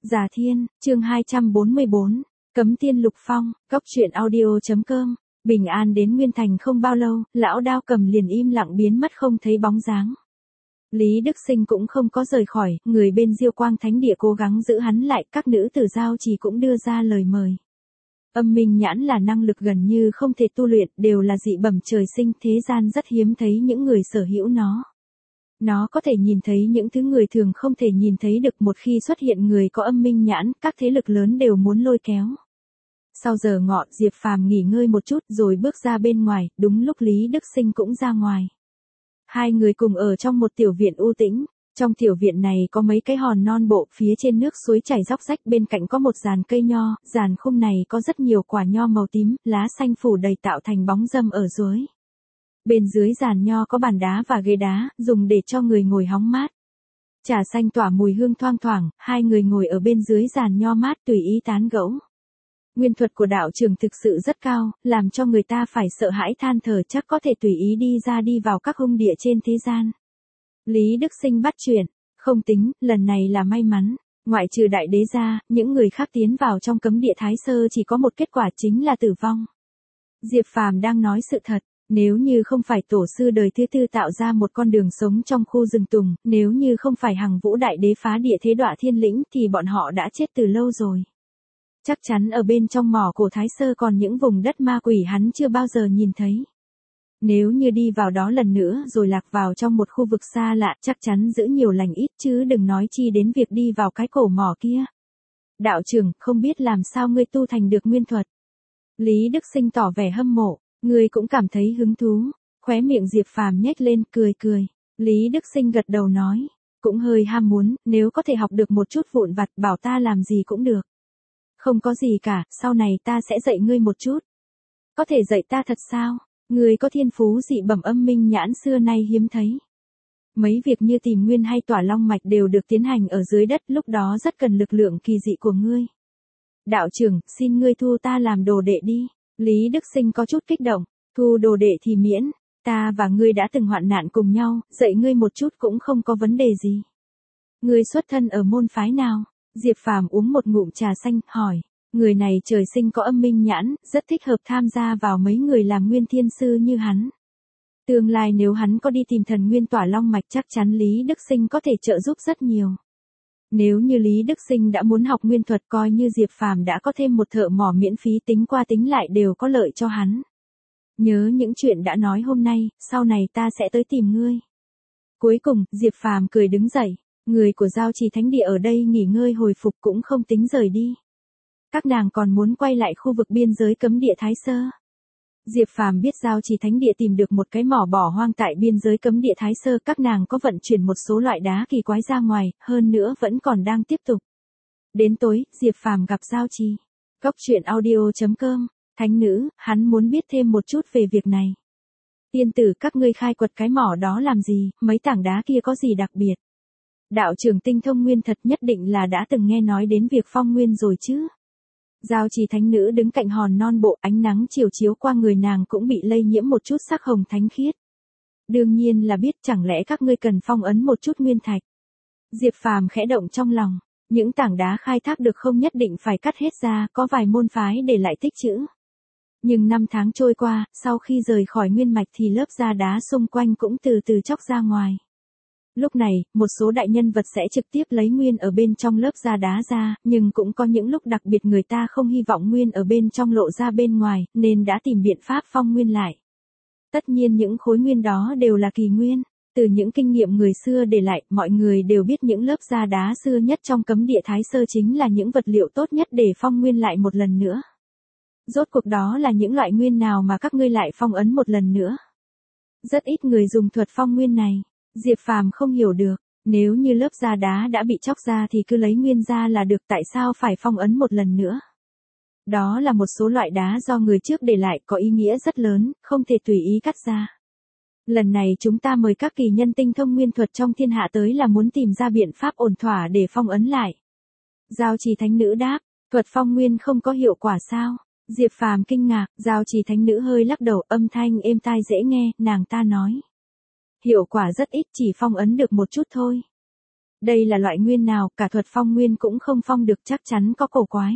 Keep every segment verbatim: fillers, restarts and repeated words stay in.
Già Thiên, chương hai trăm bốn mươi bốn, Cấm Tiên Lục Phong, Cóc truyện audio.com. Bình an đến Nguyên Thành không bao lâu, lão Đao Cầm liền im lặng biến mất không thấy bóng dáng. Lý Đức Sinh cũng không có rời khỏi, người bên Diêu Quang Thánh Địa cố gắng giữ hắn lại, các nữ tử giao trì cũng đưa ra lời mời. Âm minh nhãn là năng lực gần như không thể tu luyện, đều là dị bẩm trời sinh, thế gian rất hiếm thấy những người sở hữu nó. Nó có thể nhìn thấy những thứ người thường không thể nhìn thấy được, một khi xuất hiện người có âm minh nhãn, các thế lực lớn đều muốn lôi kéo. Sau giờ ngọ, Diệp Phàm nghỉ ngơi một chút rồi bước ra bên ngoài, đúng lúc Lý Đức Sinh cũng ra ngoài. Hai người cùng ở trong một tiểu viện u tĩnh, trong tiểu viện này có mấy cái hòn non bộ, phía trên nước suối chảy róc rách, bên cạnh có một giàn cây nho, giàn khung này có rất nhiều quả nho màu tím, lá xanh phủ đầy tạo thành bóng râm ở dưới. Bên dưới giàn nho có bàn đá và ghế đá, dùng để cho người ngồi hóng mát. Trà xanh tỏa mùi hương thoang thoảng, hai người ngồi ở bên dưới giàn nho mát tùy ý tán gẫu. Nguyên thuật của đạo trưởng thực sự rất cao, làm cho người ta phải sợ hãi than thở, chắc có thể tùy ý đi ra đi vào các hung địa trên thế gian. Lý Đức Sinh bắt chuyện, không tính, lần này là may mắn, ngoại trừ đại đế ra, những người khác tiến vào trong cấm địa Thái Sơ chỉ có một kết quả, chính là tử vong. Diệp Phàm đang nói sự thật. Nếu như không phải tổ sư đời thứ tư tạo ra một con đường sống trong khu rừng tùng, nếu như không phải Hằng Vũ Đại Đế phá địa thế đọa thiên lĩnh thì bọn họ đã chết từ lâu rồi. Chắc chắn ở bên trong mỏ cổ Thái Sơ còn những vùng đất ma quỷ hắn chưa bao giờ nhìn thấy. Nếu như đi vào đó lần nữa rồi lạc vào trong một khu vực xa lạ, chắc chắn giữ nhiều lành ít, chứ đừng nói chi đến việc đi vào cái cổ mỏ kia. Đạo trưởng, không biết làm sao ngươi tu thành được nguyên thuật. Lý Đức Sinh tỏ vẻ hâm mộ. Ngươi cũng cảm thấy hứng thú, khóe miệng Diệp Phàm nhếch lên, cười cười. Lý Đức Sinh gật đầu nói, cũng hơi ham muốn, nếu có thể học được một chút vụn vặt, bảo ta làm gì cũng được. Không có gì cả, sau này ta sẽ dạy ngươi một chút. Có thể dạy ta thật sao? Ngươi có thiên phú dị bẩm âm minh nhãn xưa nay hiếm thấy. Mấy việc như tìm nguyên hay tỏa long mạch đều được tiến hành ở dưới đất, lúc đó rất cần lực lượng kỳ dị của ngươi. Đạo trưởng, xin ngươi thu ta làm đồ đệ đi. Lý Đức Sinh có chút kích động, thu đồ đệ thì miễn, ta và ngươi đã từng hoạn nạn cùng nhau, dạy ngươi một chút cũng không có vấn đề gì. Ngươi xuất thân ở môn phái nào? Diệp Phàm uống một ngụm trà xanh, hỏi, người này trời sinh có âm minh nhãn, rất thích hợp tham gia vào mấy người làm nguyên thiên sư như hắn. Tương lai nếu hắn có đi tìm thần nguyên tỏa long mạch chắc chắn Lý Đức Sinh có thể trợ giúp rất nhiều. Nếu như Lý Đức Sinh đã muốn học nguyên thuật, coi như Diệp Phàm đã có thêm một thợ mỏ miễn phí, tính qua tính lại đều có lợi cho hắn. Nhớ những chuyện đã nói hôm nay, sau này ta sẽ tới tìm ngươi. Cuối cùng, Diệp Phàm cười đứng dậy, người của Giao Trì Thánh Địa ở đây nghỉ ngơi hồi phục cũng không tính rời đi. Các nàng còn muốn quay lại khu vực biên giới cấm địa Thái Sơ. Diệp Phàm biết Giao Trì Thánh Địa tìm được một cái mỏ bỏ hoang tại biên giới cấm địa Thái Sơ, các nàng có vận chuyển một số loại đá kỳ quái ra ngoài, hơn nữa vẫn còn đang tiếp tục. Đến tối, Diệp Phàm gặp Giao Trì. Cóc truyện audio.com, thánh nữ, hắn muốn biết thêm một chút về việc này. Tiên tử, các ngươi khai quật cái mỏ đó làm gì, mấy tảng đá kia có gì đặc biệt? Đạo trưởng tinh thông nguyên thật, nhất định là đã từng nghe nói đến việc phong nguyên rồi chứ. Giao Trì thánh nữ đứng cạnh hòn non bộ, ánh nắng chiều chiếu qua người nàng cũng bị lây nhiễm một chút sắc hồng thánh khiết. Đương nhiên là biết, chẳng lẽ các ngươi cần phong ấn một chút nguyên thạch. Diệp Phàm khẽ động trong lòng, những tảng đá khai thác được không nhất định phải cắt hết ra, có vài môn phái để lại tích trữ. Nhưng năm tháng trôi qua, sau khi rời khỏi nguyên mạch thì lớp da đá xung quanh cũng từ từ chóc ra ngoài. Lúc này, một số đại nhân vật sẽ trực tiếp lấy nguyên ở bên trong lớp da đá ra, nhưng cũng có những lúc đặc biệt người ta không hy vọng nguyên ở bên trong lộ ra bên ngoài, nên đã tìm biện pháp phong nguyên lại. Tất nhiên những khối nguyên đó đều là kỳ nguyên, từ những kinh nghiệm người xưa để lại, mọi người đều biết những lớp da đá xưa nhất trong cấm địa Thái Sơ chính là những vật liệu tốt nhất để phong nguyên lại một lần nữa. Rốt cuộc đó là những loại nguyên nào mà các ngươi lại phong ấn một lần nữa? Rất ít người dùng thuật phong nguyên này. Diệp Phàm không hiểu được, nếu như lớp da đá đã bị chóc ra thì cứ lấy nguyên ra là được, tại sao phải phong ấn một lần nữa? Đó là một số loại đá do người trước để lại, có ý nghĩa rất lớn, không thể tùy ý cắt ra. Lần này chúng ta mời các kỳ nhân tinh thông nguyên thuật trong thiên hạ tới là muốn tìm ra biện pháp ổn thỏa để phong ấn lại. Giao Trì thánh nữ đáp, thuật phong nguyên không có hiệu quả sao? Diệp Phàm kinh ngạc, Giao Trì thánh nữ hơi lắc đầu, âm thanh êm tai dễ nghe, nàng ta nói. Hiệu quả rất ít, chỉ phong ấn được một chút thôi. Đây là loại nguyên nào, cả thuật phong nguyên cũng không phong được, chắc chắn có cổ quái.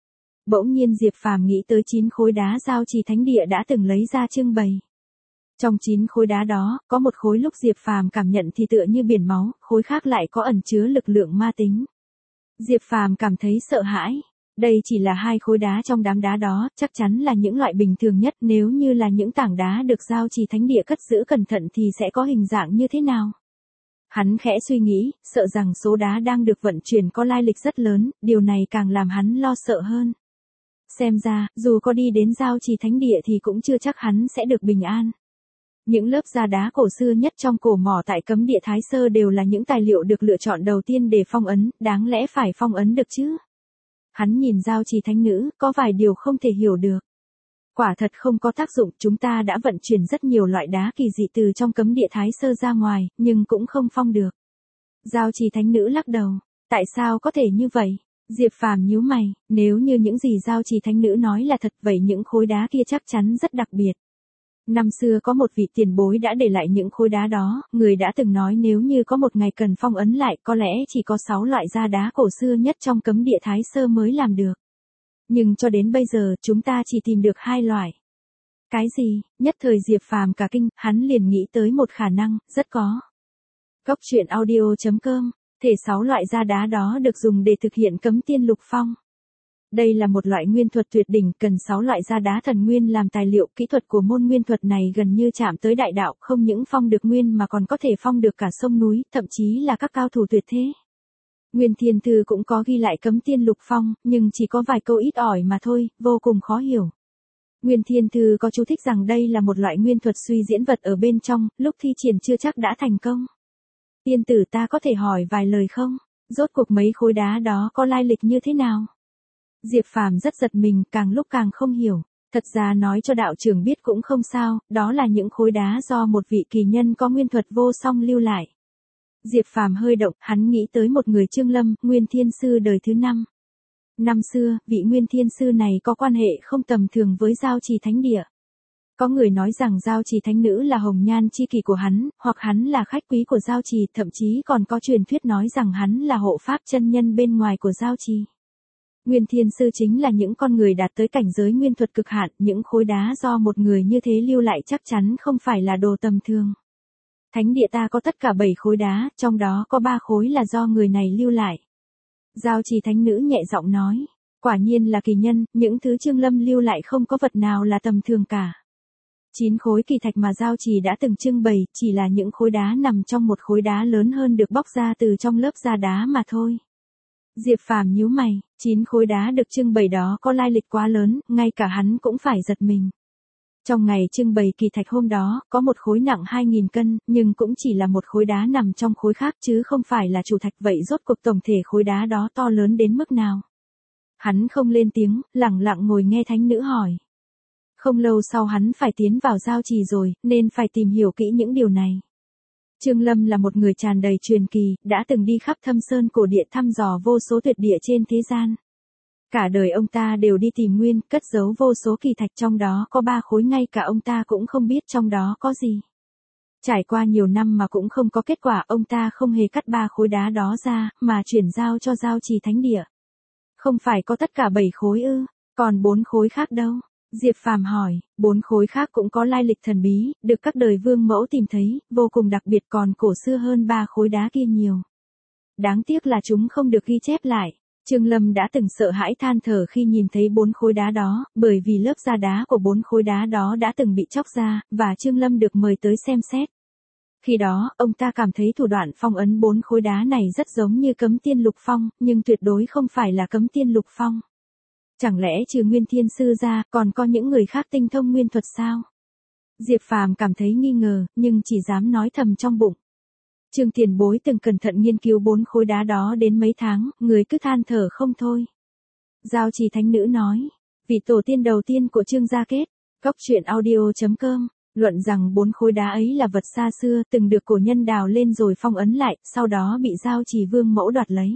Bỗng nhiên Diệp Phàm nghĩ tới chín khối đá giao trì thánh địa đã từng lấy ra trưng bày. Trong chín khối đá đó, có một khối lúc Diệp Phàm cảm nhận thì tựa như biển máu, khối khác lại có ẩn chứa lực lượng ma tính. Diệp Phàm cảm thấy sợ hãi. Đây chỉ là hai khối đá trong đám đá đó, chắc chắn là những loại bình thường nhất, nếu như là những tảng đá được giao trì thánh địa cất giữ cẩn thận thì sẽ có hình dạng như thế nào. Hắn khẽ suy nghĩ, sợ rằng số đá đang được vận chuyển có lai lịch rất lớn, điều này càng làm hắn lo sợ hơn. Xem ra, dù có đi đến giao trì thánh địa thì cũng chưa chắc hắn sẽ được bình an. Những lớp da đá cổ xưa nhất trong cổ mỏ tại cấm địa Thái Sơ đều là những tài liệu được lựa chọn đầu tiên để phong ấn, đáng lẽ phải phong ấn được chứ. Hắn nhìn giao trì thánh nữ, có vài điều không thể hiểu được. Quả thật không có tác dụng, chúng ta đã vận chuyển rất nhiều loại đá kỳ dị từ trong cấm địa Thái Sơ ra ngoài, nhưng cũng không phong được. Giao trì thánh nữ lắc đầu, tại sao có thể như vậy? Diệp Phàm nhíu mày, nếu như những gì giao trì thánh nữ nói là thật vậy những khối đá kia chắc chắn rất đặc biệt. Năm xưa có một vị tiền bối đã để lại những khối đá đó, người đã từng nói nếu như có một ngày cần phong ấn lại có lẽ chỉ có sáu loại da đá cổ xưa nhất trong cấm địa Thái Sơ mới làm được. Nhưng cho đến bây giờ chúng ta chỉ tìm được hai loại. Cái gì? Nhất thời Diệp Phàm cả kinh, hắn liền nghĩ tới một khả năng, rất có. Cốc truyện audio chấm com, thể sáu loại da đá đó được dùng để thực hiện cấm tiên lục phong. Đây là một loại nguyên thuật tuyệt đỉnh, cần sáu loại da đá thần nguyên làm tài liệu, kỹ thuật của môn nguyên thuật này gần như chạm tới đại đạo, không những phong được nguyên mà còn có thể phong được cả sông núi, thậm chí là các cao thủ tuyệt thế. Nguyên Thiên Thư cũng có ghi lại cấm tiên lục phong, nhưng chỉ có vài câu ít ỏi mà thôi, vô cùng khó hiểu. Nguyên Thiên Thư có chú thích rằng đây là một loại nguyên thuật suy diễn vật ở bên trong, lúc thi triển chưa chắc đã thành công. Tiên tử, ta có thể hỏi vài lời không? Rốt cuộc mấy khối đá đó có lai lịch như thế nào? Diệp Phàm rất giật mình, càng lúc càng không hiểu. Thật ra nói cho đạo trưởng biết cũng không sao, đó là những khối đá do một vị kỳ nhân có nguyên thuật vô song lưu lại. Diệp Phàm hơi động, hắn nghĩ tới một người Trương Lâm, Nguyên Thiên Sư đời thứ năm. Năm xưa, vị Nguyên Thiên Sư này có quan hệ không tầm thường với giao trì thánh địa. Có người nói rằng giao trì thánh nữ là hồng nhan chi kỷ của hắn, hoặc hắn là khách quý của giao trì, thậm chí còn có truyền thuyết nói rằng hắn là hộ pháp chân nhân bên ngoài của giao trì. Nguyên Thiên Sư chính là những con người đạt tới cảnh giới nguyên thuật cực hạn, những khối đá do một người như thế lưu lại chắc chắn không phải là đồ tầm thường. Thánh địa ta có tất cả bảy khối đá, trong đó có ba khối là do người này lưu lại. Giao trì thánh nữ nhẹ giọng nói, quả nhiên là kỳ nhân, những thứ Trương Lâm lưu lại không có vật nào là tầm thường cả. Chín khối kỳ thạch mà giao trì đã từng trưng bày, chỉ là những khối đá nằm trong một khối đá lớn hơn được bóc ra từ trong lớp da đá mà thôi. Diệp Phàm nhíu mày, chín khối đá được trưng bày đó có lai lịch quá lớn, ngay cả hắn cũng phải giật mình. Trong ngày trưng bày kỳ thạch hôm đó, có một khối nặng hai nghìn cân, nhưng cũng chỉ là một khối đá nằm trong khối khác chứ không phải là chủ thạch, vậy rốt cuộc tổng thể khối đá đó to lớn đến mức nào? Hắn không lên tiếng, lặng lặng ngồi nghe thánh nữ hỏi. Không lâu sau hắn phải tiến vào giao trì rồi, nên phải tìm hiểu kỹ những điều này. Trương Lâm là một người tràn đầy truyền kỳ, đã từng đi khắp thâm sơn cổ địa thăm dò vô số tuyệt địa trên thế gian. Cả đời ông ta đều đi tìm nguyên, cất giấu vô số kỳ thạch, trong đó có ba khối ngay cả ông ta cũng không biết trong đó có gì. Trải qua nhiều năm mà cũng không có kết quả, ông ta không hề cắt ba khối đá đó ra, mà chuyển giao cho giao trì thánh địa. Không phải có tất cả bảy khối ư, còn bốn khối khác đâu? Diệp Phàm hỏi, bốn khối khác cũng có lai lịch thần bí, được các đời vương mẫu tìm thấy, vô cùng đặc biệt, còn cổ xưa hơn ba khối đá kia nhiều. Đáng tiếc là chúng không được ghi chép lại. Trương Lâm đã từng sợ hãi than thở khi nhìn thấy bốn khối đá đó, bởi vì lớp da đá của bốn khối đá đó đã từng bị chóc ra, và Trương Lâm được mời tới xem xét. Khi đó, ông ta cảm thấy thủ đoạn phong ấn bốn khối đá này rất giống như cấm tiên lục phong, nhưng tuyệt đối không phải là cấm tiên lục phong. Chẳng lẽ trừ Nguyên Thiên Sư ra, còn có những người khác tinh thông nguyên thuật sao? Diệp Phàm cảm thấy nghi ngờ, nhưng chỉ dám nói thầm trong bụng. Trương tiền bối từng cẩn thận nghiên cứu bốn khối đá đó đến mấy tháng, người cứ than thở không thôi. Giao trì thánh nữ nói, vị tổ tiên đầu tiên của Trương gia kết, cốc truyện audio chấm com, luận rằng bốn khối đá ấy là vật xa xưa, từng được cổ nhân đào lên rồi phong ấn lại, sau đó bị giao trì vương mẫu đoạt lấy.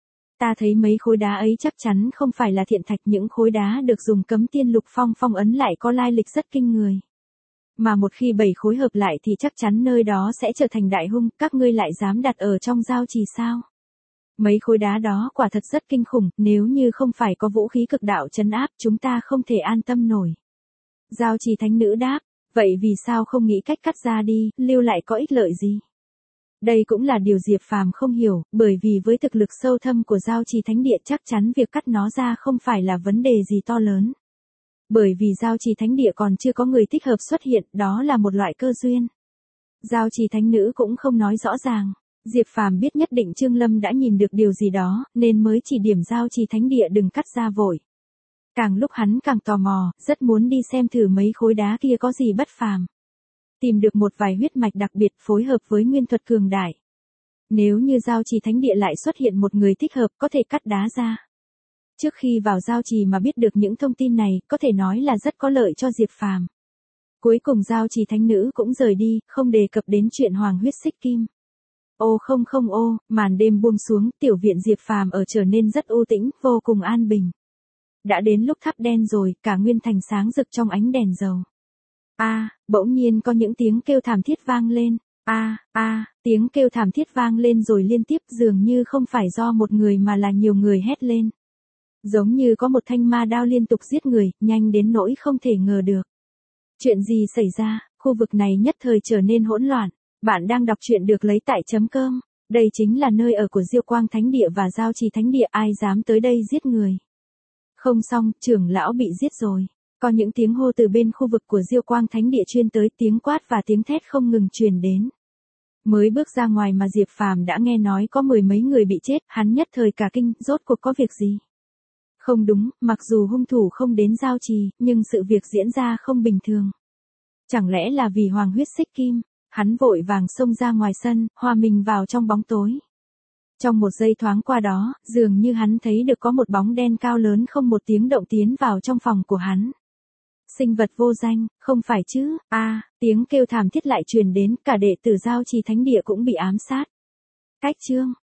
Ta thấy mấy khối đá ấy chắc chắn không phải là thiện thạch, những khối đá được dùng cấm tiên lục phong phong ấn lại có lai lịch rất kinh người. Mà một khi bảy khối hợp lại thì chắc chắn nơi đó sẽ trở thành đại hung, các ngươi lại dám đặt ở trong giao trì sao? Mấy khối đá đó quả thật rất kinh khủng, nếu như không phải có vũ khí cực đạo trấn áp chúng ta không thể an tâm nổi. Giao Trì Thánh Nữ đáp, vậy vì sao không nghĩ cách cắt ra đi, lưu lại có ích lợi gì? Đây cũng là điều Diệp Phàm không hiểu, bởi vì với thực lực sâu thâm của Giao Trì Thánh Địa chắc chắn việc cắt nó ra không phải là vấn đề gì to lớn. Bởi vì Giao Trì Thánh Địa còn chưa có người thích hợp xuất hiện, đó là một loại cơ duyên. Giao Trì Thánh Nữ cũng không nói rõ ràng. Diệp Phàm biết nhất định Trương Lâm đã nhìn được điều gì đó, nên mới chỉ điểm Giao Trì Thánh Địa đừng cắt ra vội. Càng lúc hắn càng tò mò, rất muốn đi xem thử mấy khối đá kia có gì bất phàm. Tìm được một vài huyết mạch đặc biệt phối hợp với nguyên thuật cường đại. Nếu như Giao Trì Thánh Địa lại xuất hiện một người thích hợp có thể cắt đá ra. Trước khi vào Giao Trì mà biết được những thông tin này, có thể nói là rất có lợi cho Diệp Phàm. Cuối cùng Giao Trì Thánh Nữ cũng rời đi, không đề cập đến chuyện Hoàng huyết xích kim. Ô không không ô, màn đêm buông xuống, tiểu viện Diệp Phàm ở trở nên rất u tĩnh, vô cùng an bình. Đã đến lúc thắp đen rồi, cả nguyên thành sáng rực trong ánh đèn dầu. A, à, bỗng nhiên có những tiếng kêu thảm thiết vang lên. A, à, a, à, tiếng kêu thảm thiết vang lên rồi liên tiếp dường như không phải do một người mà là nhiều người hét lên. Giống như có một thanh ma đao liên tục giết người, nhanh đến nỗi không thể ngờ được. Chuyện gì xảy ra, khu vực này nhất thời trở nên hỗn loạn. Bạn đang đọc truyện được lấy tại chấm cơm. Đây chính là nơi ở của Diêu Quang Thánh Địa và Giao Trì Thánh Địa, ai dám tới đây giết người. Không xong, trưởng lão bị giết rồi. Có những tiếng hô từ bên khu vực của Diêu Quang Thánh Địa chuyên tới, tiếng quát và tiếng thét không ngừng truyền đến. Mới bước ra ngoài mà Diệp Phàm đã nghe nói có mười mấy người bị chết, hắn nhất thời cả kinh, rốt cuộc có việc gì? Không đúng, mặc dù hung thủ không đến Giao Trì, nhưng sự việc diễn ra không bình thường. Chẳng lẽ là vì Hoàng huyết xích kim? Hắn vội vàng xông ra ngoài sân, hòa mình vào trong bóng tối. Trong một giây thoáng qua đó, dường như hắn thấy được có một bóng đen cao lớn không một tiếng động tiến vào trong phòng của hắn. Sinh vật vô danh, không phải chứ? A, à, tiếng kêu thảm thiết lại truyền đến, cả đệ tử Giao Trì Thánh Địa cũng bị ám sát. Cách chương